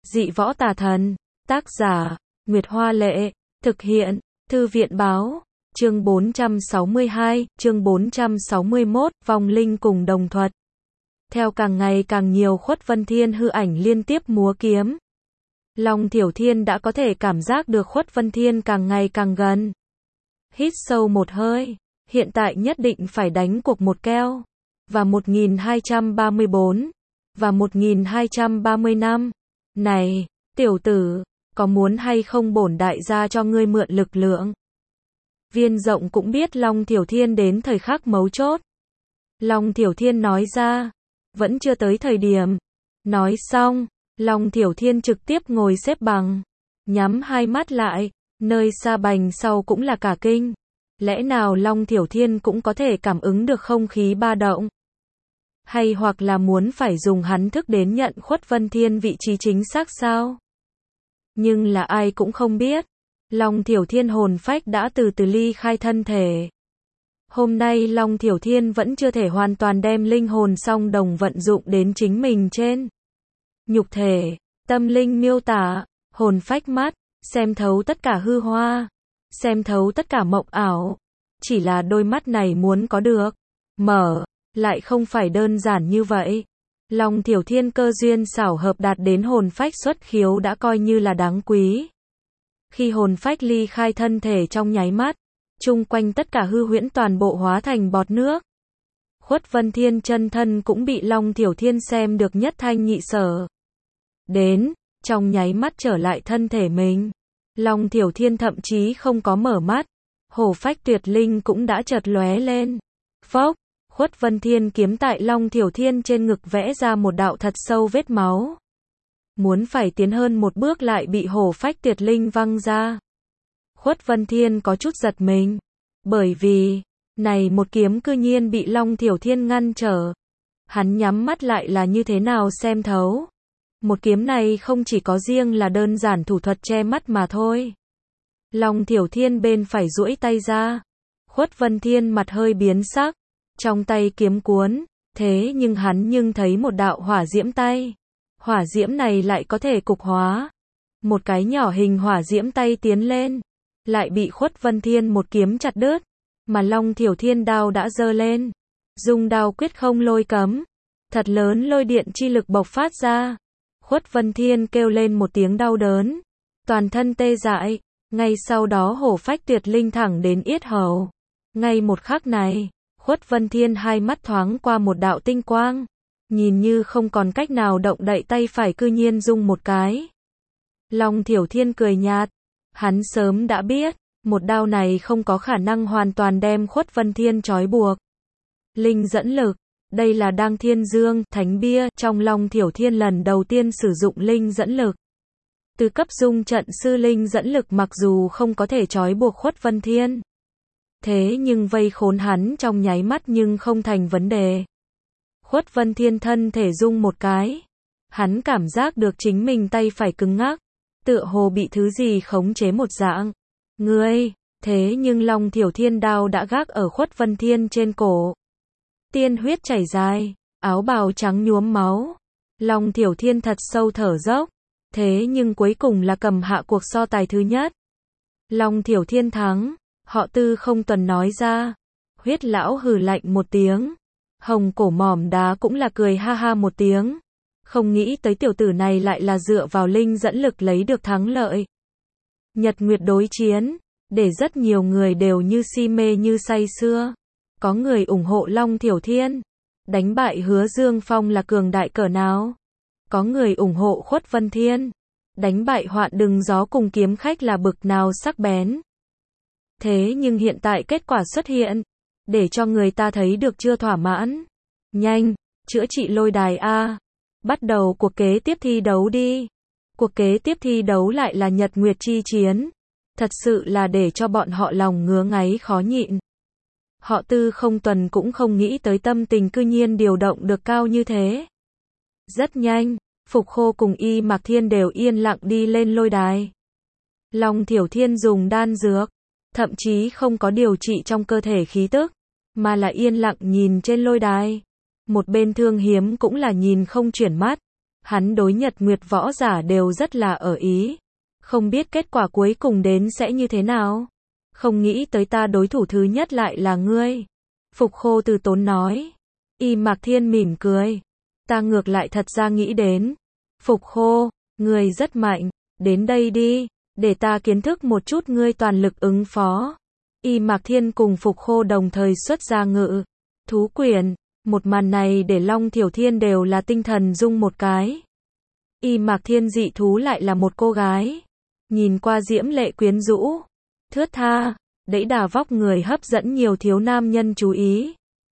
Dị võ tà thần. Tác giả, Nguyệt Hoa Lệ. Thực hiện, Thư viện Báo. Chương 462, chương 461, vong linh cùng đồng thuật. Theo càng ngày càng nhiều Khuất Vân Thiên hư ảnh liên tiếp múa kiếm. Long Thiểu Thiên đã có thể cảm giác được Khuất Vân Thiên càng ngày càng gần. Hít sâu một hơi, hiện tại nhất định phải đánh cuộc một keo. Và 1234, và 1235. Này, tiểu tử, có muốn hay không bổn đại gia cho ngươi mượn lực lượng? Viên Rộng cũng biết Long Thiểu Thiên đến thời khắc mấu chốt. Long Thiểu Thiên nói ra, vẫn chưa tới thời điểm. Nói xong, Long Thiểu Thiên trực tiếp ngồi xếp bằng, nhắm hai mắt lại, nơi xa bành sau cũng là cả kinh. Lẽ nào Long Thiểu Thiên cũng có thể cảm ứng được không khí ba động? Hay hoặc là muốn phải dùng hắn thức đến nhận Khuất Vân Thiên vị trí chính xác sao? Nhưng là ai cũng không biết. Long Thiểu Thiên hồn phách đã từ từ ly khai thân thể. Hôm nay Long Thiểu Thiên vẫn chưa thể hoàn toàn đem linh hồn song đồng vận dụng đến chính mình trên nhục thể. Tâm linh miêu tả, hồn phách mắt, xem thấu tất cả hư hoa, xem thấu tất cả mộng ảo. Chỉ là đôi mắt này muốn có được mở, lại không phải đơn giản như vậy. Long Thiểu Thiên cơ duyên xảo hợp đạt đến hồn phách xuất khiếu đã coi như là đáng quý. Khi hồn phách ly khai thân thể trong nháy mắt, chung quanh tất cả hư huyễn toàn bộ hóa thành bọt nước. Khuất Vân Thiên chân thân cũng bị Long Thiểu Thiên xem được nhất thanh nhị sở. Đến, trong nháy mắt trở lại thân thể mình. Long Thiểu Thiên thậm chí không có mở mắt. Hổ phách tuyệt linh cũng đã chợt lóe lên. Phốc, Khuất Vân Thiên kiếm tại Long Thiểu Thiên trên ngực vẽ ra một đạo thật sâu vết máu. Muốn phải tiến hơn một bước lại bị hổ phách tuyệt linh văng ra. Khuất Vân Thiên có chút giật mình. Bởi vì, này một kiếm cư nhiên bị Long Thiểu Thiên ngăn trở. Hắn nhắm mắt lại là như thế nào xem thấu. Một kiếm này không chỉ có riêng là đơn giản thủ thuật che mắt mà thôi. Long Thiểu Thiên bên phải duỗi tay ra. Khuất Vân Thiên mặt hơi biến sắc. Trong tay kiếm cuốn, thế nhưng hắn thấy một đạo hỏa diễm tay. Hỏa diễm này lại có thể cục hóa. Một cái nhỏ hình hỏa diễm tay tiến lên, lại bị Khuất Vân Thiên một kiếm chặt đứt. Mà Long Thiểu Thiên đao đã giơ lên, dùng đao quyết không lôi cấm. Thật lớn lôi điện chi lực bộc phát ra. Khuất Vân Thiên kêu lên một tiếng đau đớn, toàn thân tê dại. Ngay sau đó hổ phách tuyệt linh thẳng đến yết hầu. Ngay một khắc này, Khuất Vân Thiên hai mắt thoáng qua một đạo tinh quang, nhìn như không còn cách nào động đậy tay phải cư nhiên rung một cái. Long Thiểu Thiên cười nhạt, hắn sớm đã biết, một đao này không có khả năng hoàn toàn đem Khuất Vân Thiên trói buộc. Linh dẫn lực, đây là Đăng Thiên Dương, thánh bia, trong Long Thiểu Thiên lần đầu tiên sử dụng linh dẫn lực. Từ cấp dung trận sư linh dẫn lực mặc dù không có thể trói buộc Khuất Vân Thiên. Thế nhưng vây khốn hắn trong nháy mắt nhưng không thành vấn đề. Khuất Vân Thiên thân thể rung một cái. Hắn cảm giác được chính mình tay phải cứng ngắc, tựa hồ bị thứ gì khống chế một dạng. Ngươi, thế nhưng Long Thiểu Thiên đao đã gác ở Khuất Vân Thiên trên cổ. Tiên huyết chảy dài, áo bào trắng nhuốm máu. Long Thiểu Thiên thật sâu thở dốc. Thế nhưng cuối cùng là cầm hạ cuộc so tài thứ nhất. Long Thiểu Thiên thắng. Họ Tư không tuần nói ra. Huyết lão hừ lạnh một tiếng. Hồng cổ mỏm đá cũng là cười ha ha một tiếng. Không nghĩ tới tiểu tử này lại là dựa vào linh dẫn lực lấy được thắng lợi. Nhật Nguyệt đối chiến, để rất nhiều người đều như si mê như say sưa. Có người ủng hộ Long Thiểu Thiên, đánh bại Hứa Dương Phong là cường đại cỡ nào. Có người ủng hộ Khuất Vân Thiên, đánh bại Hoạn Đừng Gió cùng kiếm khách là bực nào sắc bén. Thế nhưng hiện tại kết quả xuất hiện, để cho người ta thấy được chưa thỏa mãn. Nhanh, chữa trị lôi đài A. Bắt đầu cuộc kế tiếp thi đấu đi. Cuộc kế tiếp thi đấu lại là Nhật Nguyệt chi chiến. Thật sự là để cho bọn họ lòng ngứa ngáy khó nhịn. Họ Tư không tuần cũng không nghĩ tới tâm tình cư nhiên điều động được cao như thế. Rất nhanh, Phục Khô cùng Y Mạc Thiên đều yên lặng đi lên lôi đài. Long Thiểu Thiên dùng đan dược, thậm chí không có điều trị trong cơ thể khí tức, mà là yên lặng nhìn trên lôi đài. Một bên Thương Hiếm cũng là nhìn không chuyển mắt. Hắn đối Nhật Nguyệt võ giả đều rất là ở ý. Không biết kết quả cuối cùng đến sẽ như thế nào. Không nghĩ tới ta đối thủ thứ nhất lại là ngươi. Phục Khô từ tốn nói. Y Mạc Thiên mỉm cười. Ta ngược lại thật ra nghĩ đến. Phục Khô, ngươi rất mạnh. Đến đây đi, để ta kiến thức một chút ngươi toàn lực ứng phó. Y Mạc Thiên cùng Phục Khô đồng thời xuất ra ngự thú quyền. Một màn này để Long Thiểu Thiên đều là tinh thần rung một cái. Y Mạc Thiên dị thú lại là một cô gái. Nhìn qua diễm lệ quyến rũ. Thướt tha, đẫy đà vóc người hấp dẫn nhiều thiếu nam nhân chú ý.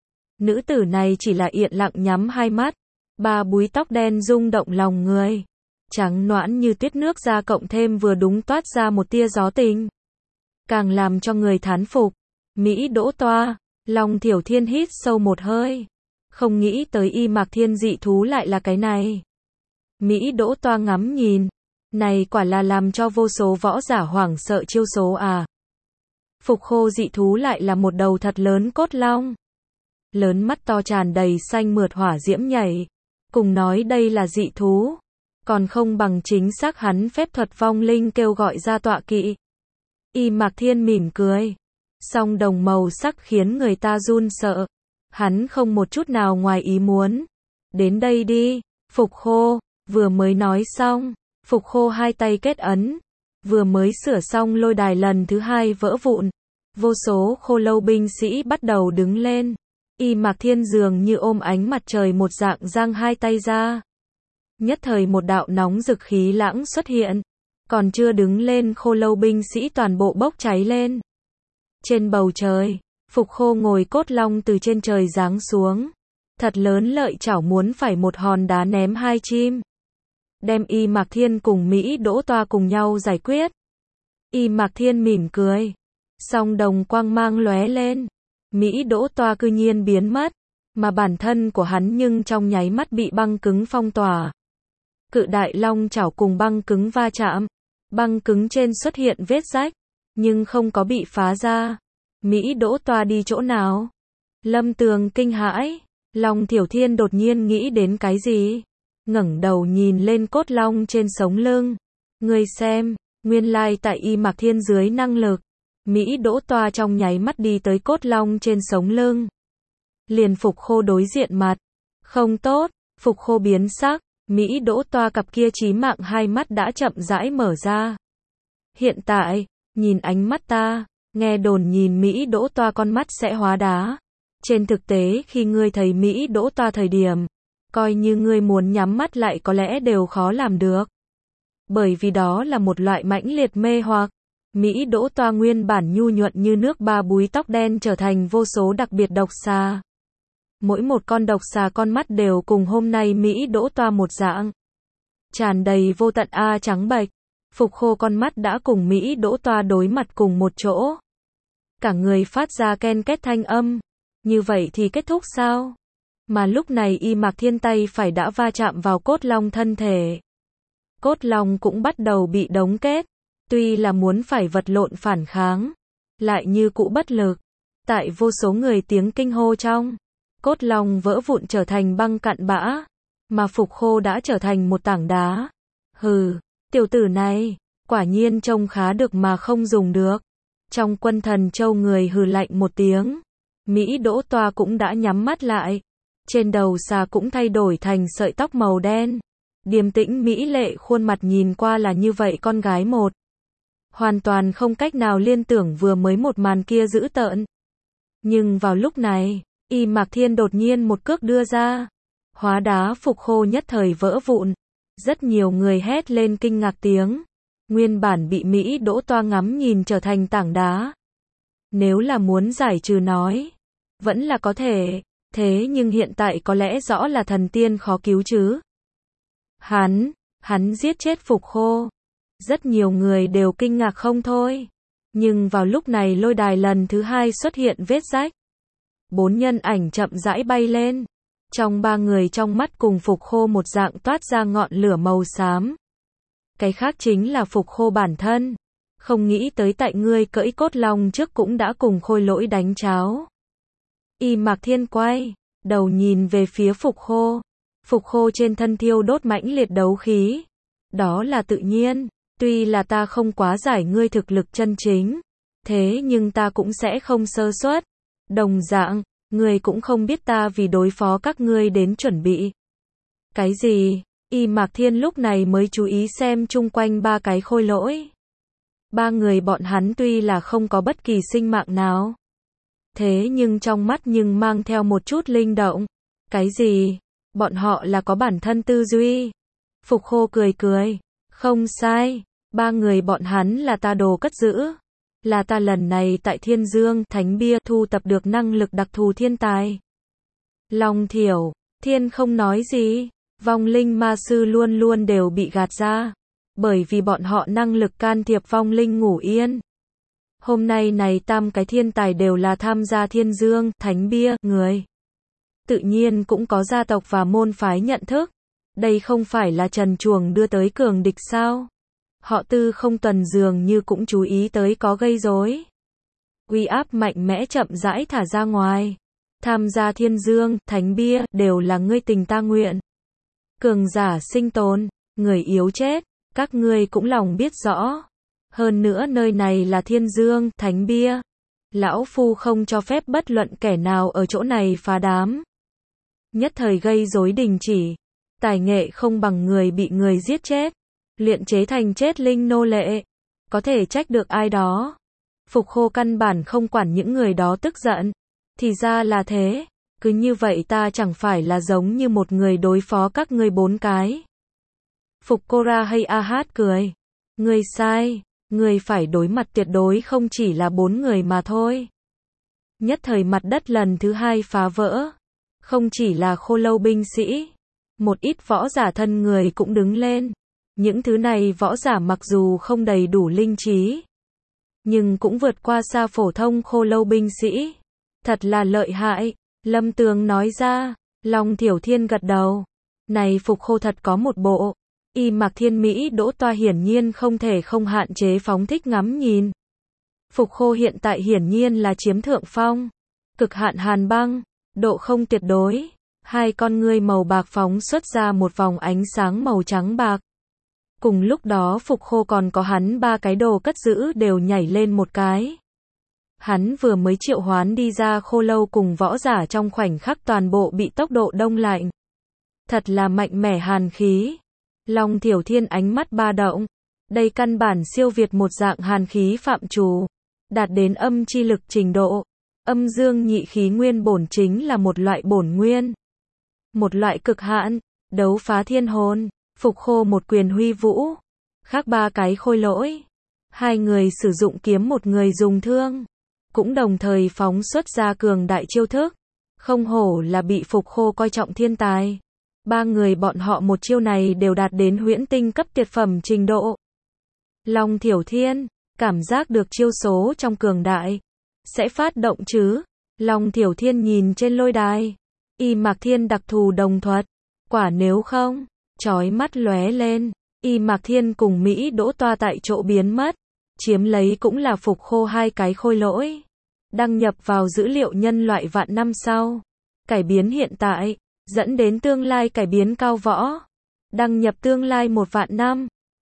Nữ tử này chỉ là yên lặng nhắm hai mắt. Ba búi tóc đen rung động lòng người. Trắng nõn như tuyết nước da cộng thêm vừa đúng toát ra một tia gió tình. Càng làm cho người thán phục. Mỹ Đỗ Toa, Long Thiểu Thiên hít sâu một hơi. Không nghĩ tới Y Mạc Thiên dị thú lại là cái này. Mỹ Đỗ Toa ngắm nhìn. Này quả là làm cho vô số võ giả hoảng sợ chiêu số à. Phục Khô dị thú lại là một đầu thật lớn cốt long. Lớn mắt to tràn đầy xanh mượt hỏa diễm nhảy. Cùng nói đây là dị thú. Còn không bằng chính xác hắn phép thuật vong linh kêu gọi ra tọa kỵ. Y Mạc Thiên mỉm cười. Song đồng màu sắc khiến người ta run sợ. Hắn không một chút nào ngoài ý muốn. Đến đây đi, Phục Khô. Vừa mới nói xong, Phục Khô hai tay kết ấn. Vừa mới sửa xong lôi đài lần thứ hai vỡ vụn. Vô số khô lâu binh sĩ bắt đầu đứng lên. Y Mạc Thiên dường như ôm ánh mặt trời một dạng giang hai tay ra. Nhất thời một đạo nóng rực khí lãng xuất hiện. Còn chưa đứng lên khô lâu binh sĩ toàn bộ bốc cháy lên. Trên bầu trời, Phục Khô ngồi cốt long từ trên trời giáng xuống. Thật lớn lợi chảo muốn phải một hòn đá ném hai chim. Đem Y Mạc Thiên cùng Mỹ Đỗ Toa cùng nhau giải quyết. Y Mạc Thiên mỉm cười. Song đồng quang mang lóe lên. Mỹ Đỗ Toa cư nhiên biến mất. Mà bản thân của hắn nhưng trong nháy mắt bị băng cứng phong tỏa. Cự đại long chảo cùng băng cứng va chạm. Băng cứng trên xuất hiện vết rách. Nhưng không có bị phá ra. Mỹ Đỗ Toa đi chỗ nào? Lâm Tường kinh hãi. Long Thiểu Thiên đột nhiên nghĩ đến cái gì? Ngẩng đầu nhìn lên cốt long trên sống lưng. Ngươi xem, nguyên lai tại Y Mạc Thiên dưới năng lực. Mỹ Đỗ Toa trong nháy mắt đi tới cốt long trên sống lưng. Liền Phục Khô đối diện mặt. Không tốt, Phục Khô biến sắc. Mỹ Đỗ Toa cặp kia chí mạng hai mắt đã chậm rãi mở ra. Hiện tại, nhìn ánh mắt ta, nghe đồn nhìn Mỹ Đỗ Toa con mắt sẽ hóa đá. Trên thực tế khi ngươi thấy Mỹ Đỗ Toa thời điểm, coi như ngươi muốn nhắm mắt lại có lẽ đều khó làm được. Bởi vì đó là một loại mãnh liệt mê hoặc. Mỹ Đỗ Toa nguyên bản nhu nhuận như nước ba búi tóc đen trở thành vô số đặc biệt độc xà. Mỗi một con độc xà con mắt đều cùng hôm nay Mỹ Đỗ Toa một dạng. Tràn đầy vô tận trắng bệch. Phục Khô con mắt đã cùng Mỹ Đỗ Toa đối mặt cùng một chỗ. Cả người phát ra ken két thanh âm. Như vậy thì kết thúc sao? Mà lúc này Y Mạc Thiên tay phải đã va chạm vào cốt long thân thể. Cốt long cũng bắt đầu bị đóng kết. Tuy là muốn phải vật lộn phản kháng, lại như cũ bất lực. Tại vô số người tiếng kinh hô trong, cốt long vỡ vụn trở thành băng cặn bã. Mà Phục Khô đã trở thành một tảng đá. Hừ, tiểu tử này, quả nhiên trông khá được mà không dùng được. Trong Quân Thần Châu người hừ lạnh một tiếng. Mỹ Đỗ Toa cũng đã nhắm mắt lại. Trên đầu xà cũng thay đổi thành sợi tóc màu đen. Điềm tĩnh mỹ lệ khuôn mặt nhìn qua là như vậy con gái một. Hoàn toàn không cách nào liên tưởng vừa mới một màn kia dữ tợn. Nhưng vào lúc này, Y Mạc Thiên đột nhiên một cước đưa ra. Hóa đá Phục Khô nhất thời vỡ vụn. Rất nhiều người hét lên kinh ngạc tiếng. Nguyên bản bị Mỹ Đỗ Toa ngắm nhìn trở thành tảng đá. Nếu là muốn giải trừ nói, vẫn là có thể. Thế nhưng hiện tại có lẽ rõ là thần tiên khó cứu chứ. Hắn giết chết Phục Khô. Rất nhiều người đều kinh ngạc không thôi. Nhưng vào lúc này lôi đài lần thứ hai xuất hiện vết rách. 4 nhân ảnh chậm rãi bay lên. Trong 3 người trong mắt cùng Phục Khô một dạng toát ra ngọn lửa màu xám. Cái khác chính là Phục Khô bản thân. Không nghĩ tới tại ngươi cưỡi cốt long trước cũng đã cùng Khôi Lỗi đánh cháo. Y Mạc Thiên quay đầu nhìn về phía Phục Khô. Phục Khô trên thân thiêu đốt mãnh liệt đấu khí. Đó là tự nhiên, tuy là ta không quá giải ngươi thực lực chân chính, thế nhưng ta cũng sẽ không sơ suất. Đồng dạng, ngươi cũng không biết ta vì đối phó các ngươi đến chuẩn bị. Cái gì? Y Mạc Thiên lúc này mới chú ý xem chung quanh ba cái khôi lỗi. Ba người bọn hắn tuy là không có bất kỳ sinh mạng nào, thế nhưng trong mắt nhưng mang theo một chút linh động. Cái gì? Bọn họ là có bản thân tư duy. Phục Khô cười cười. Không sai, ba người bọn hắn là ta đồ cất giữ. Là ta lần này tại Thiên Dương Thánh Bia thu tập được năng lực đặc thù thiên tài. Long Thiểu Thiên không nói gì. Vong linh ma sư luôn luôn đều bị gạt ra, bởi vì bọn họ năng lực can thiệp vong linh ngủ yên. Hôm nay này tam cái thiên tài đều là tham gia Thiên Dương Thánh Bia người. Tự nhiên cũng có gia tộc và môn phái nhận thức. Đây không phải là trần truồng đưa tới cường địch sao? Họ Tư không tuần dường như cũng chú ý tới có gây rối. Uy áp mạnh mẽ chậm rãi thả ra ngoài. Tham gia Thiên Dương Thánh Bia đều là ngươi tình ta nguyện. Cường giả sinh tồn, người yếu chết, các ngươi cũng lòng biết rõ. Hơn nữa nơi này là Thiên Dương Thánh Bia. Lão Phu không cho phép bất luận kẻ nào ở chỗ này phá đám. Nhất thời gây rối đình chỉ. Tài nghệ không bằng người bị người giết chết. Luyện chế thành chết linh nô lệ. Có thể trách được ai đó. Phục Khô căn bản không quản những người đó tức giận. Thì ra là thế. Cứ như vậy ta chẳng phải là giống như một người đối phó các ngươi bốn cái. Phục Cô Ra hay A Hát cười. Ngươi sai, ngươi phải đối mặt tuyệt đối không chỉ là bốn người mà thôi. Nhất thời mặt đất lần thứ hai phá vỡ. Không chỉ là khô lâu binh sĩ. Một ít võ giả thân người cũng đứng lên. Những thứ này võ giả mặc dù không đầy đủ linh trí, nhưng cũng vượt qua xa phổ thông khô lâu binh sĩ. Thật là lợi hại. Lâm Tường nói ra. Long Thiểu Thiên gật đầu. Này Phục Khô thật có một bộ. Y Mạc Thiên Mỹ Đỗ Toa hiển nhiên không thể không hạn chế phóng thích ngắm nhìn. Phục Khô hiện tại hiển nhiên là chiếm thượng phong. Cực hạn hàn băng, độ không tuyệt đối. Hai con ngươi màu bạc phóng xuất ra một vòng ánh sáng màu trắng bạc. Cùng lúc đó Phục Khô còn có hắn ba cái đồ cất giữ đều nhảy lên một cái. Hắn vừa mới triệu hoán đi ra khô lâu cùng võ giả trong khoảnh khắc toàn bộ bị tốc độ đông lạnh. Thật là mạnh mẽ hàn khí. Long Thiểu Thiên ánh mắt ba động. Đây căn bản siêu việt một dạng hàn khí phạm trù. Đạt đến âm chi lực trình độ. Âm dương nhị khí nguyên bổn chính là một loại bổn nguyên. Một loại cực hạn. Đấu phá thiên hồn. Phục Khô một quyền huy vũ. Khác ba cái khôi lỗi. Hai người sử dụng kiếm, một người dùng thương. Cũng đồng thời phóng xuất ra cường đại chiêu thức. Không hổ là bị Phục Khô coi trọng thiên tài. Ba người bọn họ một chiêu này đều đạt đến huyễn tinh cấp tuyệt phẩm trình độ. Long Thiểu Thiên, cảm giác được chiêu số trong cường đại. Sẽ phát động chứ? Long Thiểu Thiên nhìn trên lôi đài. Y Mạc Thiên đặc thù đồng thuật. Quả nếu không, chói mắt lóe lên. Y Mạc Thiên cùng Mỹ Đỗ Toa tại chỗ biến mất. Chiếm lấy cũng là Phục Khô hai cái khôi lỗi. Đăng nhập vào dữ liệu nhân loại vạn năm sau. Cải biến hiện tại, dẫn đến tương lai cải biến cao võ. Đăng nhập tương lai 1 vạn năm.